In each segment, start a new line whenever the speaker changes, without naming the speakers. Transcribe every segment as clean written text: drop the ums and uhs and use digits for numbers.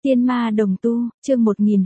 Tiên ma đồng tu, chương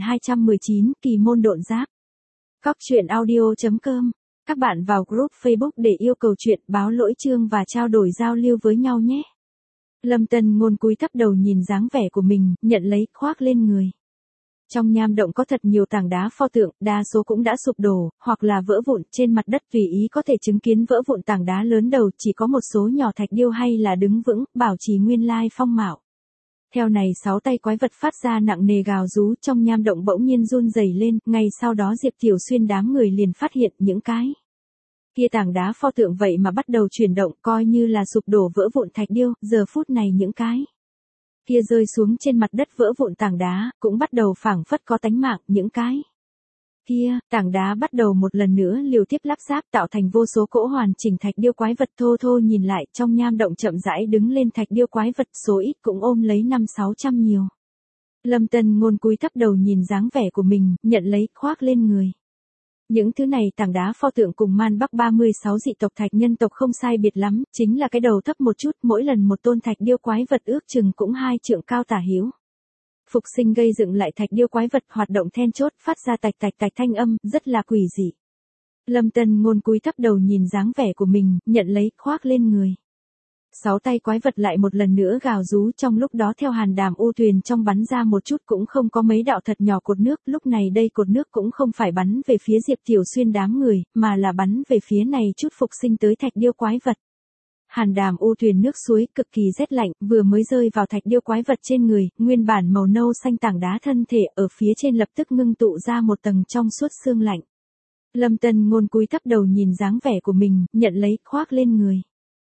1219, kỳ môn độn giáp. Cóc truyện audio.com. Các bạn vào group Facebook để yêu cầu chuyện, báo lỗi chương và trao đổi giao lưu với nhau nhé. Lâm Tân Ngôn cúi thấp đầu nhìn dáng vẻ của mình, nhận lấy, khoác lên người. Trong nham động có thật nhiều tảng đá pho tượng, đa số cũng đã sụp đổ, hoặc là vỡ vụn, trên mặt đất tùy ý có thể chứng kiến vỡ vụn tảng đá lớn đầu, chỉ có một số nhỏ thạch điêu hay là đứng vững, bảo trì nguyên lai phong mạo. Theo này 6 tay quái vật phát ra nặng nề gào rú, trong nham động bỗng nhiên run rẩy lên, ngay sau đó Diệp Tiểu Xuyên đám người liền phát hiện những cái kia tảng đá pho tượng vậy mà bắt đầu chuyển động, coi như là sụp đổ vỡ vụn thạch điêu, giờ phút này những cái kia rơi xuống trên mặt đất vỡ vụn tảng đá, cũng bắt đầu phảng phất có tánh mạng, những cái kia, tảng đá bắt đầu một lần nữa liều tiếp lắp ráp tạo thành vô số cỗ hoàn chỉnh thạch điêu quái vật. Thô thô nhìn lại, trong nham động chậm rãi đứng lên thạch điêu quái vật, số ít cũng ôm lấy 500-600 nhiều. Lâm Tân Ngôn cúi thấp đầu nhìn dáng vẻ của mình, nhận lấy, khoác lên người. Những thứ này tảng đá pho tượng cùng Man Bắc 36 dị tộc thạch nhân tộc không sai biệt lắm, chính là cái đầu thấp một chút, mỗi lần một tôn thạch điêu quái vật ước chừng cũng 2 trượng cao tả hữu. Phục sinh gây dựng lại thạch điêu quái vật, hoạt động then chốt, phát ra tạch tạch tạch thanh âm, rất là quỷ dị. Lâm Tân Ngôn cúi thấp đầu nhìn dáng vẻ của mình, nhận lấy, khoác lên người. 6 tay quái vật lại một lần nữa gào rú, trong lúc đó theo hàn đàm u thuyền trong bắn ra một chút cũng không có mấy đạo thật nhỏ cột nước, lúc này đây cột nước cũng không phải bắn về phía Diệp Tiểu Xuyên đám người, mà là bắn về phía này chút phục sinh tới thạch điêu quái vật. Hàn đàm u thuyền nước suối cực kỳ rét lạnh, vừa mới rơi vào thạch điêu quái vật trên người, nguyên bản màu nâu xanh tảng đá thân thể ở phía trên lập tức ngưng tụ ra một tầng trong suốt sương lạnh. Lâm Tân Ngôn cúi thấp đầu nhìn dáng vẻ của mình, nhận lấy, khoác lên người.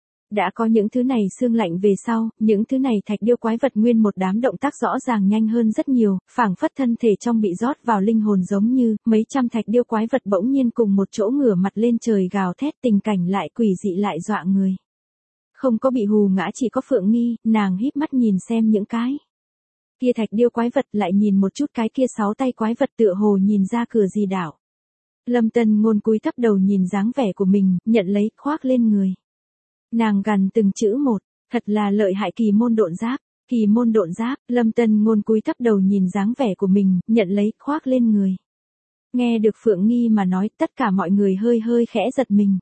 Đã có những thứ này sương lạnh về sau, những thứ này thạch điêu quái vật nguyên một đám động tác rõ ràng nhanh hơn rất nhiều, phảng phất thân thể trong bị rót vào linh hồn, giống như mấy trăm thạch điêu quái vật bỗng nhiên cùng một chỗ ngửa mặt lên trời gào thét, tình cảnh lại quỷ dị lại dọa người. Không có bị hù ngã, chỉ có Phượng Nghi, nàng híp mắt nhìn xem những cái kia thạch điêu quái vật, lại nhìn một chút cái kia 6 tay quái vật tựa hồ nhìn ra cửa gì đảo. Lâm Tân Ngôn cúi thấp đầu nhìn dáng vẻ của mình, nhận lấy, khoác lên người. Nàng gằn từng chữ một, thật là lợi hại kỳ môn độn giáp, kỳ môn độn giáp. Lâm Tân Ngôn cúi thấp đầu nhìn dáng vẻ của mình, nhận lấy, khoác lên người. Nghe được Phượng Nghi mà nói, tất cả mọi người hơi hơi khẽ giật mình.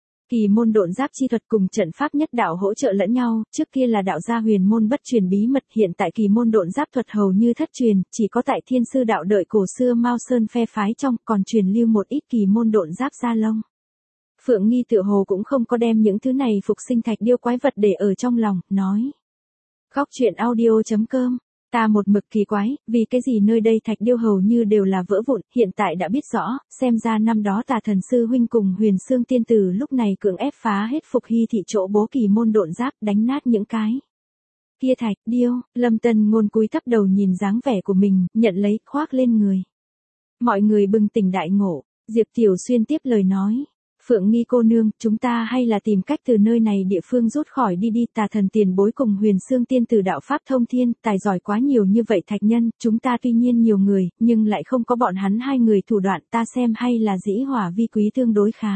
Kỳ môn độn giáp chi thuật cùng trận pháp nhất đạo hỗ trợ lẫn nhau, trước kia là đạo gia huyền môn bất truyền bí mật, hiện tại kỳ môn độn giáp thuật hầu như thất truyền, chỉ có tại Thiên Sư đạo đợi cổ xưa Mao Sơn phe phái trong, còn truyền lưu một ít kỳ môn độn giáp gia lông. Phượng Nghi tựa hồ cũng không có đem những thứ này phục sinh thạch điêu quái vật để ở trong lòng, nói. Cóc truyện audio.com. Ta một mực kỳ quái, vì cái gì nơi đây thạch điêu hầu như đều là vỡ vụn, hiện tại đã biết rõ, xem ra năm đó Tà Thần Sư huynh cùng Huyền Xương Tiên Tử lúc này cưỡng ép phá hết Phục Hy thị chỗ bố kỳ môn độn giáp, đánh nát những cái kia thạch điêu. Lâm Tân Ngôn cúi thấp đầu nhìn dáng vẻ của mình, nhận lấy, khoác lên người. Mọi người bừng tỉnh đại ngộ, Diệp Tiểu Xuyên tiếp lời nói. Phượng Nghi cô nương, chúng ta hay là tìm cách từ nơi này địa phương rút khỏi đi đi, Tà Thần tiền bối cùng Huyền Xương Tiên Tử đạo pháp thông thiên, tài giỏi quá nhiều như vậy thạch nhân, chúng ta tuy nhiên nhiều người, nhưng lại không có bọn hắn hai người thủ đoạn, ta xem hay là dĩ hỏa vi quý tương đối khá.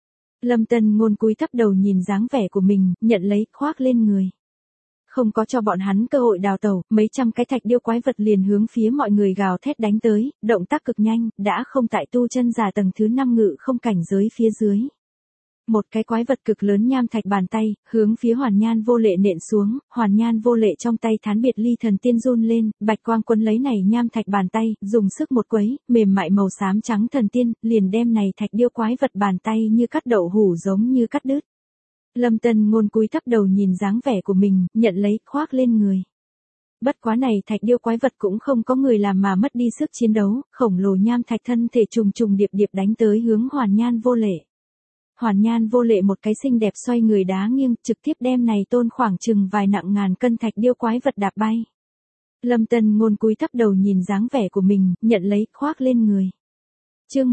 Lâm Tân Ngôn cúi thấp đầu nhìn dáng vẻ của mình, nhận lấy, khoác lên người. Không có cho bọn hắn cơ hội đào tẩu, mấy trăm cái thạch điêu quái vật liền hướng phía mọi người gào thét đánh tới, động tác cực nhanh, đã không tại tu chân giả tầng thứ 5 ngự không cảnh giới phía dưới. Một cái quái vật cực lớn nham thạch bàn tay, hướng phía Hoàn Nhan Vô Lệ nện xuống, Hoàn Nhan Vô Lệ trong tay Thán Biệt Ly thần tiên run lên, bạch quang quân lấy này nham thạch bàn tay, dùng sức một quấy, mềm mại màu xám trắng thần tiên, liền đem này thạch điêu quái vật bàn tay như cắt đậu hủ giống như cắt đứt. Lâm Tân Ngôn cúi thấp đầu nhìn dáng vẻ của mình, nhận lấy, khoác lên người. Bất quá này thạch điêu quái vật cũng không có người làm mà mất đi sức chiến đấu, khổng lồ nham thạch thân thể trùng trùng điệp điệp đánh tới hướng Hoàn Nhan Vô Lệ. Hoàn Nhan Vô Lệ một cái xinh đẹp xoay người đá nghiêng, trực tiếp đem này tôn khoảng chừng vài nặng ngàn cân thạch điêu quái vật đạp bay. Lâm Tân Ngôn cúi thấp đầu nhìn dáng vẻ của mình, nhận lấy, khoác lên người. Chương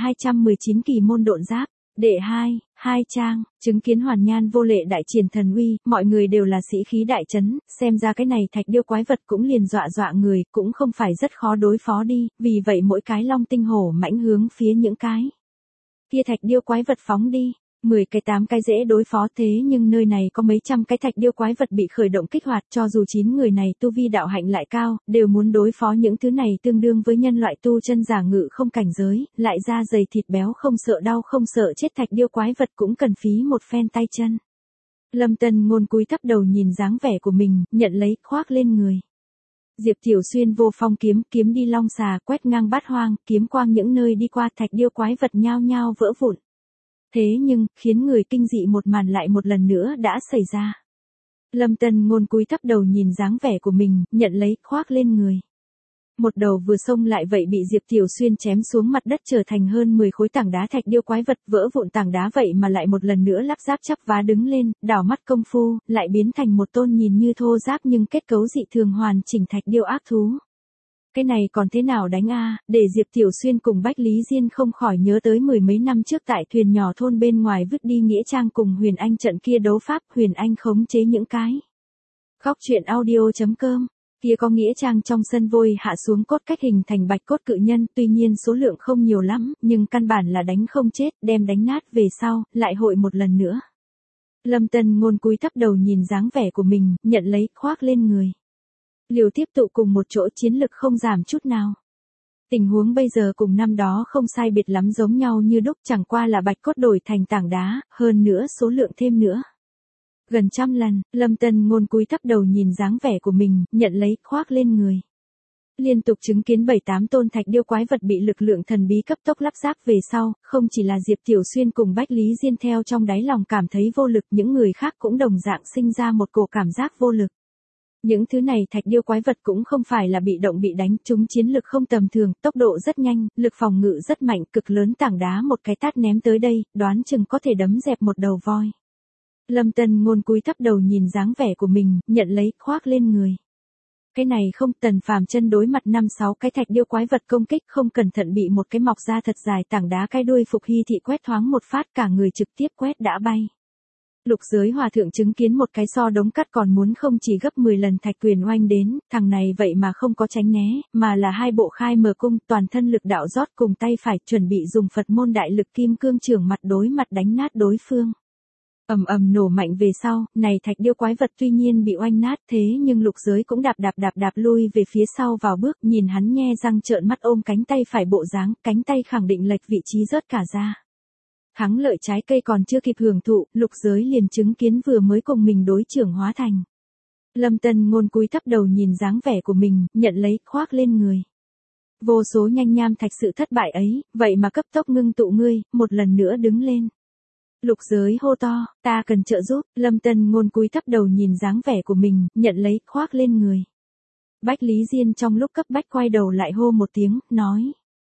1219 kỳ môn độn giáp. Đệ 2 trang, chứng kiến Hoàn Nhan Vô Lệ đại triển thần uy, mọi người đều là sĩ khí đại chấn, xem ra cái này thạch điêu quái vật cũng liền dọa người, cũng không phải rất khó đối phó đi, vì vậy mỗi cái long tinh hổ mãnh hướng phía những cái kia thạch điêu quái vật phóng đi. 10 cái 8 cái dễ đối phó thế nhưng nơi này có mấy trăm cái thạch điêu quái vật bị khởi động kích hoạt cho dù 9 người này tu vi đạo hạnh lại cao, đều muốn đối phó những thứ này tương đương với nhân loại tu chân giả ngự không cảnh giới, lại da dày thịt béo không sợ đau không sợ chết thạch điêu quái vật cũng cần phí một phen tay chân. Lâm Tân Ngôn cúi thấp đầu nhìn dáng vẻ của mình, nhận lấy, khoác lên người. Diệp Tiểu Xuyên vô phong kiếm, kiếm đi long xà, quét ngang bát hoang, kiếm quang những nơi đi qua thạch điêu quái vật nhao nhao vỡ vụn. Thế nhưng, khiến người kinh dị một màn lại một lần nữa đã xảy ra. Lâm Tân Ngôn cúi thấp đầu nhìn dáng vẻ của mình, nhận lấy, khoác lên người. Một đầu vừa xông lại vậy bị Diệp Tiểu Xuyên chém xuống mặt đất trở thành hơn 10 khối tảng đá thạch điêu quái vật vỡ vụn tảng đá vậy mà lại một lần nữa lắp ráp chắp vá đứng lên, đảo mắt công phu, lại biến thành một tôn nhìn như thô ráp nhưng kết cấu dị thường hoàn chỉnh thạch điêu ác thú. Cái này còn thế nào đánh a? Để Diệp Tiểu Xuyên cùng Bách Lý Diên không khỏi nhớ tới 10 mấy năm trước tại thuyền nhỏ thôn bên ngoài vứt đi nghĩa trang cùng Huyền Anh trận kia đấu pháp, Huyền Anh khống chế những cái. Khóc chuyện audio.com Kia có nghĩa trang trong sân vôi hạ xuống cốt cách hình thành bạch cốt cự nhân, tuy nhiên số lượng không nhiều lắm, nhưng căn bản là đánh không chết, đem đánh nát về sau, lại hội một lần nữa. Lâm Tân Ngôn cúi thấp đầu nhìn dáng vẻ của mình, nhận lấy, khoác lên người. Liều tiếp tụ cùng một chỗ chiến lực không giảm chút nào. Tình huống bây giờ cùng năm đó không sai biệt lắm giống nhau như đúc, chẳng qua là bạch cốt đổi thành tảng đá, hơn nữa số lượng thêm nữa. Gần 100 lần, Lâm Tân Ngôn cúi thấp đầu nhìn dáng vẻ của mình, nhận lấy, khoác lên người. Liên tục chứng kiến 7-8 tôn thạch điêu quái vật bị lực lượng thần bí cấp tốc lắp ráp về sau, không chỉ là Diệp Tiểu Xuyên cùng Bách Lý Diên theo trong đáy lòng cảm thấy vô lực, những người khác cũng đồng dạng sinh ra một cổ cảm giác vô lực. Những thứ này thạch điêu quái vật cũng không phải là bị động bị đánh, chúng chiến lực không tầm thường, tốc độ rất nhanh, lực phòng ngự rất mạnh, cực lớn tảng đá một cái tát ném tới đây, đoán chừng có thể đấm dẹp một đầu voi. Lâm Tân Ngôn cúi thấp đầu nhìn dáng vẻ của mình, nhận lấy, khoác lên người. Cái này không, Tần Phàm chân đối mặt 5-6 cái thạch điêu quái vật công kích, không cẩn thận bị một cái mọc ra thật dài tảng đá cái đuôi Phục Hy thị quét thoáng một phát, cả người trực tiếp quét đã bay. Lục Giới Hòa thượng chứng kiến một cái so đống cắt còn muốn không chỉ gấp 10 lần thạch quyền oanh đến, thằng này vậy mà không có tránh né, mà là hai bộ khai mở cung, toàn thân lực đạo rót cùng tay phải, chuẩn bị dùng Phật môn đại lực kim cương chưởng mặt đối mặt đánh nát đối phương. Ầm ầm nổ mạnh về sau, này thạch điêu quái vật tuy nhiên bị oanh nát, thế nhưng Lục Giới cũng đạp lui về phía sau vào bước, nhìn hắn nhe răng trợn mắt ôm cánh tay phải bộ dáng, cánh tay khẳng định lệch vị trí rớt cả ra. Thắng lợi trái cây còn chưa kịp hưởng thụ, Lục Giới liền chứng kiến vừa mới cùng mình đối trưởng hóa thành. Lâm Tân Ngôn cúi thấp đầu nhìn dáng vẻ của mình, nhận lấy, khoác lên người. Vô số nhanh nham thạch sự thất bại ấy, vậy mà cấp tốc ngưng tụ ngươi, một lần nữa đứng lên. Lục Giới hô to, ta cần trợ giúp, Lâm Tân Ngôn cúi thấp đầu nhìn dáng vẻ của mình, nhận lấy, khoác lên người. Bách Lý Diên trong lúc cấp bách quay đầu lại hô một tiếng, nói.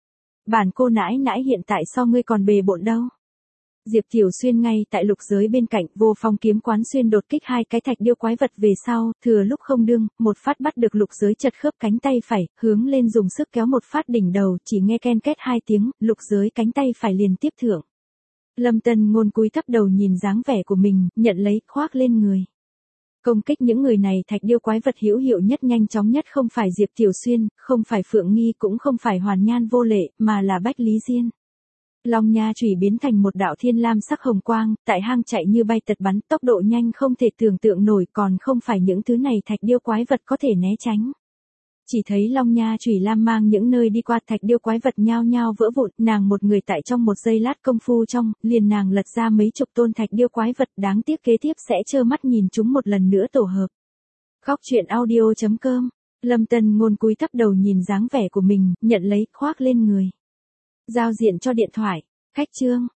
Bản cô nãi nãi hiện tại so ngươi còn bề bộn đâu. Diệp Tiểu Xuyên ngay tại Lục Giới bên cạnh, vô phong kiếm quán xuyên đột kích hai cái thạch điêu quái vật về sau, thừa lúc không đương, một phát bắt được Lục Giới chật khớp cánh tay phải, hướng lên dùng sức kéo một phát đỉnh đầu, chỉ nghe ken két 2 tiếng, Lục Giới cánh tay phải liền tiếp thưởng. Lâm Tân Ngôn cúi thấp đầu nhìn dáng vẻ của mình, nhận lấy, khoác lên người. Công kích những người này thạch điêu quái vật hữu hiệu nhất nhanh chóng nhất không phải Diệp Tiểu Xuyên, không phải Phượng Nghi cũng không phải Hoàn Nhan Vô Lệ, mà là Bách Lý Diên. Long nha chủy biến thành một đạo thiên lam sắc hồng quang, tại hang chạy như bay tật bắn, tốc độ nhanh không thể tưởng tượng nổi, còn không phải những thứ này thạch điêu quái vật có thể né tránh. Chỉ thấy long nha chủy lam mang những nơi đi qua thạch điêu quái vật nhao nhao vỡ vụn, nàng một người tại trong một giây lát công phu trong, liền nàng lật ra mấy chục tôn thạch điêu quái vật, đáng tiếc kế tiếp sẽ trơ mắt nhìn chúng một lần nữa tổ hợp. Khóc chuyện audio.com Lâm Tân Ngôn cúi thấp đầu nhìn dáng vẻ của mình, nhận lấy, khoác lên người. Giao diện cho điện thoại. Khách chương.